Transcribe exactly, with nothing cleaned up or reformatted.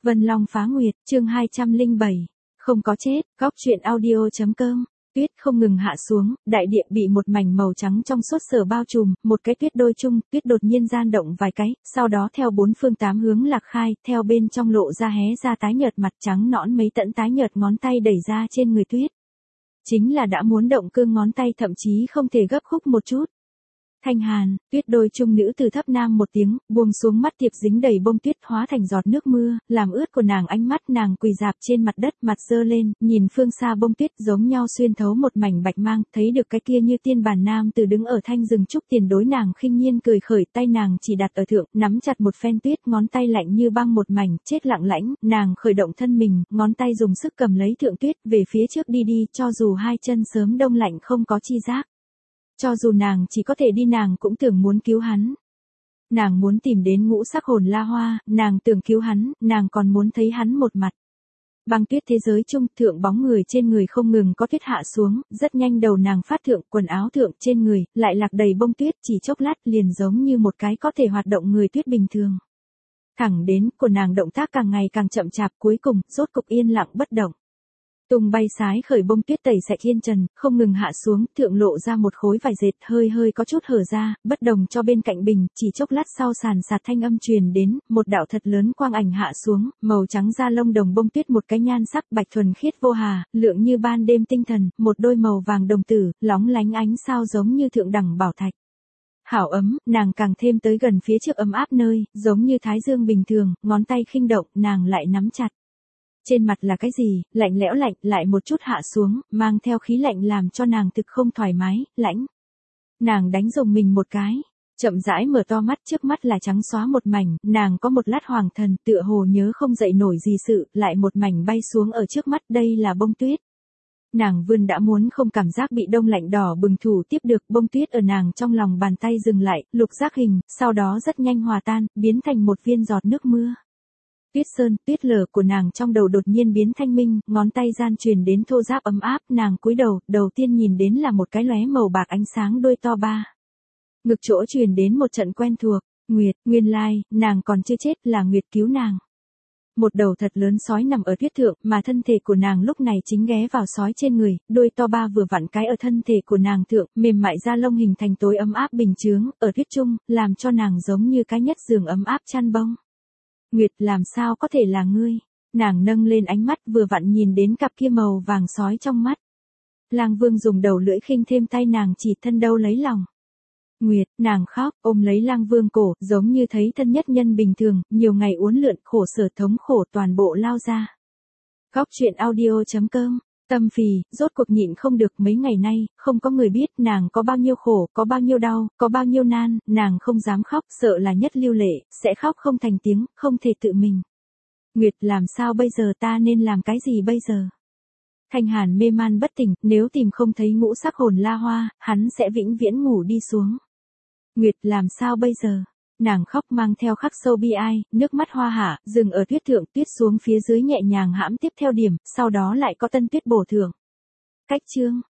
Vân Long phá nguyệt, chương hai trăm lẻ bảy. Không có chết, góc truyện audio.com. Tuyết không ngừng hạ xuống, đại địa bị một mảnh màu trắng trong suốt sở bao trùm, một cái tuyết đôi chung, tuyết đột nhiên gian động vài cái, sau đó theo bốn phương tám hướng lạc khai, theo bên trong lộ ra hé ra tái nhợt mặt trắng nõn mấy tận tái nhợt ngón tay đẩy ra trên người tuyết. Chính là đã muốn động cương ngón tay thậm chí không thể gấp khúc một chút. Thanh hàn, tuyết đôi chung nữ từ thấp nam một tiếng, buông xuống mắt tiệp dính đầy bông tuyết hóa thành giọt nước mưa, làm ướt của nàng ánh mắt nàng quỳ dạp trên mặt đất mặt dơ lên, nhìn phương xa bông tuyết giống nhau xuyên thấu một mảnh bạch mang, thấy được cái kia như tiên bản nam từ đứng ở thanh rừng trúc tiền đối nàng khinh nhiên cười khởi tay nàng chỉ đặt ở thượng, nắm chặt một phen tuyết ngón tay lạnh như băng một mảnh, chết lặng lãnh, nàng khởi động thân mình, ngón tay dùng sức cầm lấy thượng tuyết về phía trước đi đi, cho dù hai chân sớm đông lạnh không có chi giác. Cho dù nàng chỉ có thể đi nàng cũng tưởng muốn cứu hắn. Nàng muốn tìm đến ngũ sắc hồn la hoa, nàng tưởng cứu hắn, nàng còn muốn thấy hắn một mặt. Băng tuyết thế giới chung thượng bóng người trên người không ngừng có tuyết hạ xuống, rất nhanh đầu nàng phát thượng quần áo thượng trên người, lại lạc đầy bông tuyết chỉ chốc lát liền giống như một cái có thể hoạt động người tuyết bình thường. Thẳng đến, của nàng động tác càng ngày càng chậm chạp cuối cùng, rốt cục yên lặng bất động. Tung bay sái khởi bông tuyết tẩy sạch thiên trần, không ngừng hạ xuống, thượng lộ ra một khối vải dệt hơi hơi có chút hở ra, bất đồng cho bên cạnh bình, chỉ chốc lát sau sàn sạt thanh âm truyền đến, một đạo thật lớn quang ảnh hạ xuống, màu trắng da lông đồng bông tuyết một cái nhan sắc bạch thuần khiết vô hà, lượng như ban đêm tinh thần, một đôi màu vàng đồng tử, lóng lánh ánh sao giống như thượng đẳng bảo thạch. Hảo ấm, nàng càng thêm tới gần phía trước ấm áp nơi, giống như thái dương bình thường, ngón tay khinh động, nàng lại nắm chặt. Trên mặt là cái gì, lạnh lẽo lạnh, lại một chút hạ xuống, mang theo khí lạnh làm cho nàng thực không thoải mái, lãnh. Nàng đánh rồng mình một cái, chậm rãi mở to mắt trước mắt là trắng xóa một mảnh, nàng có một lát hoàng thần, tựa hồ nhớ không dậy nổi gì sự, lại một mảnh bay xuống ở trước mắt, đây là bông tuyết. Nàng vươn đã muốn không cảm giác bị đông lạnh đỏ bừng thủ tiếp được bông tuyết ở nàng trong lòng bàn tay dừng lại, lục giác hình, sau đó rất nhanh hòa tan, biến thành một viên giọt nước mưa. Tuyết sơn, tuyết lở của nàng trong đầu đột nhiên biến thanh minh, ngón tay gian truyền đến thô ráp ấm áp, nàng cúi đầu, đầu tiên nhìn đến là một cái lóe màu bạc ánh sáng đôi to ba. Ngực chỗ truyền đến một trận quen thuộc, Nguyệt, nguyên lai, nàng còn chưa chết, là Nguyệt cứu nàng. Một đầu thật lớn sói nằm ở tuyết thượng, mà thân thể của nàng lúc này chính ghé vào sói trên người, đôi to ba vừa vặn cái ở thân thể của nàng thượng, mềm mại da lông hình thành tối ấm áp bình chướng, ở tuyết trung, làm cho nàng giống như cái nhất giường ấm áp chăn bông. Nguyệt, làm sao có thể là ngươi? Nàng nâng lên ánh mắt vừa vặn nhìn đến cặp kia màu vàng sói trong mắt. Lang Vương dùng đầu lưỡi khinh thêm tay nàng chỉ thân đâu lấy lòng. Nguyệt, nàng khóc, ôm lấy Lang Vương cổ, giống như thấy thân nhất nhân bình thường, nhiều ngày uốn lượn khổ sở thống khổ toàn bộ lao ra. Góc truyện audio.com. Tâm phì, rốt cuộc nhịn không được mấy ngày nay, không có người biết nàng có bao nhiêu khổ, có bao nhiêu đau, có bao nhiêu nan, nàng không dám khóc, sợ là nhất lưu lệ, sẽ khóc không thành tiếng, không thể tự mình. Nguyệt, làm sao bây giờ, ta nên làm cái gì bây giờ? Thanh hàn mê man bất tỉnh, nếu tìm không thấy ngũ sắc hồn la hoa, hắn sẽ vĩnh viễn ngủ đi xuống. Nguyệt, làm sao bây giờ? Nàng khóc mang theo khắc sâu bi ai, nước mắt hoa hạ, dừng ở tuyết thượng, tuyết xuống phía dưới nhẹ nhàng hãm tiếp theo điểm, sau đó lại có tân tuyết bổ thưởng. Cách chương.